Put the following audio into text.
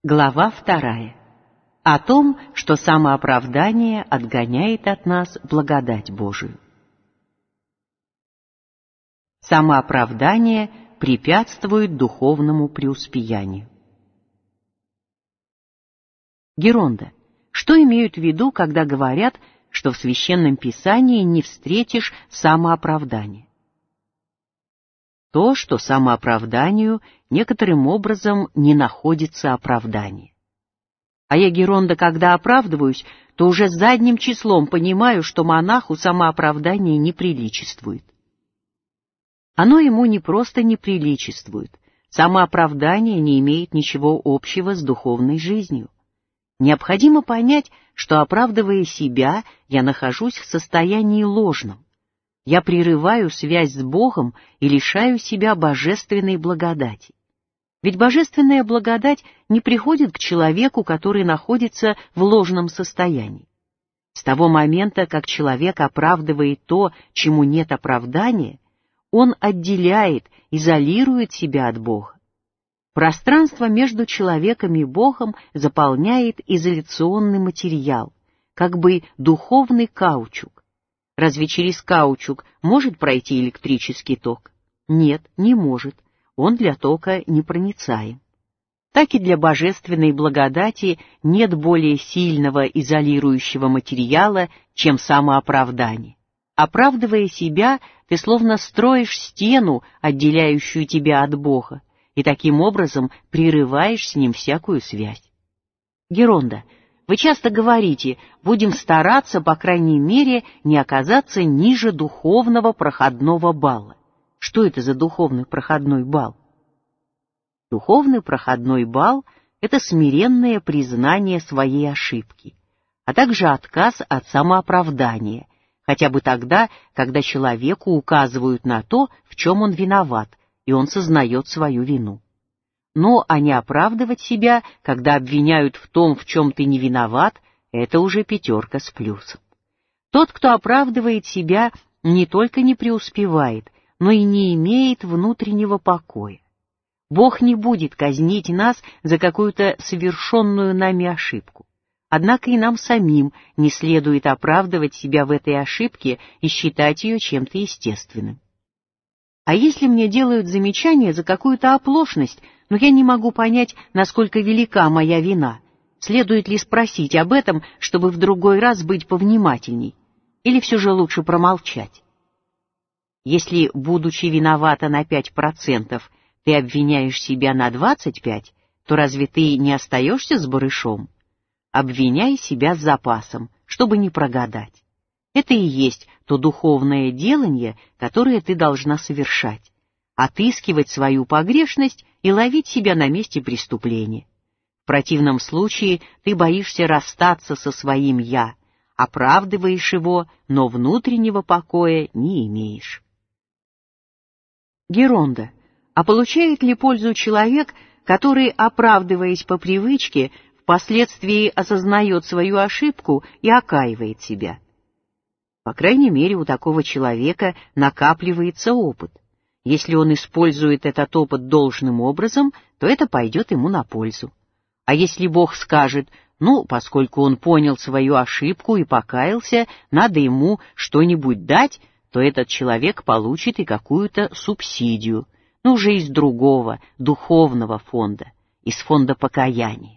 Глава 2. О том, что самооправдание отгоняет от нас благодать Божию. Самооправдание препятствует духовному преуспеянию. Геронда. Что имеют в виду, когда говорят, что в Священном Писании не встретишь самооправдания? То, что самооправданию некоторым образом не находится оправдание. А я, Геронда, когда оправдываюсь, то уже задним числом понимаю, что монаху самооправдание не приличествует. Оно ему не просто не приличествует, самооправдание не имеет ничего общего с духовной жизнью. Необходимо понять, что, оправдывая себя, я нахожусь в состоянии ложном. Я прерываю связь с Богом и лишаю себя божественной благодати. Ведь божественная благодать не приходит к человеку, который находится в ложном состоянии. С того момента, как человек оправдывает то, чему нет оправдания, он отделяет, изолирует себя от Бога. Пространство между человеком и Богом заполняет изоляционный материал, как бы духовный каучук. Разве через каучук может пройти электрический ток? Нет, не может. Он для тока непроницаем. Так и для божественной благодати нет более сильного изолирующего материала, чем самооправдание. Оправдывая себя, ты словно строишь стену, отделяющую тебя от Бога, и таким образом прерываешь с ним всякую связь. Геронда, вы часто говорите, будем стараться, по крайней мере, не оказаться ниже духовного проходного балла. Что это за духовный проходной балл? Духовный проходной балл — это смиренное признание своей ошибки, а также отказ от самооправдания, хотя бы тогда, когда человеку указывают на то, в чем он виноват, и он сознает свою вину. Но а не оправдывать себя, когда обвиняют в том, в чем ты не виноват, это уже 5 с плюсом. Тот, кто оправдывает себя, не только не преуспевает, но и не имеет внутреннего покоя. Бог не будет казнить нас за какую-то совершенную нами ошибку. Однако и нам самим не следует оправдывать себя в этой ошибке и считать ее чем-то естественным. А если мне делают замечание за какую-то оплошность, но я не могу понять, насколько велика моя вина, следует ли спросить об этом, чтобы в другой раз быть повнимательней, или все же лучше промолчать? Если, будучи виновата на 5%, ты обвиняешь себя на 25%, то разве ты не остаешься с барышом? Обвиняй себя с запасом, чтобы не прогадать. Это и есть то духовное делание, которое ты должна совершать. Отыскивать свою погрешность и ловить себя на месте преступления. В противном случае ты боишься расстаться со своим «я», оправдываешь его, но внутреннего покоя не имеешь. Геронда. А получает ли пользу человек, который, оправдываясь по привычке, впоследствии осознает свою ошибку и окаивает себя? По крайней мере, у такого человека накапливается опыт. Если он использует этот опыт должным образом, то это пойдет ему на пользу. А если Бог скажет, поскольку он понял свою ошибку и покаялся, надо ему что-нибудь дать, то этот человек получит и какую-то субсидию, уже из другого, духовного фонда, из фонда покаяния.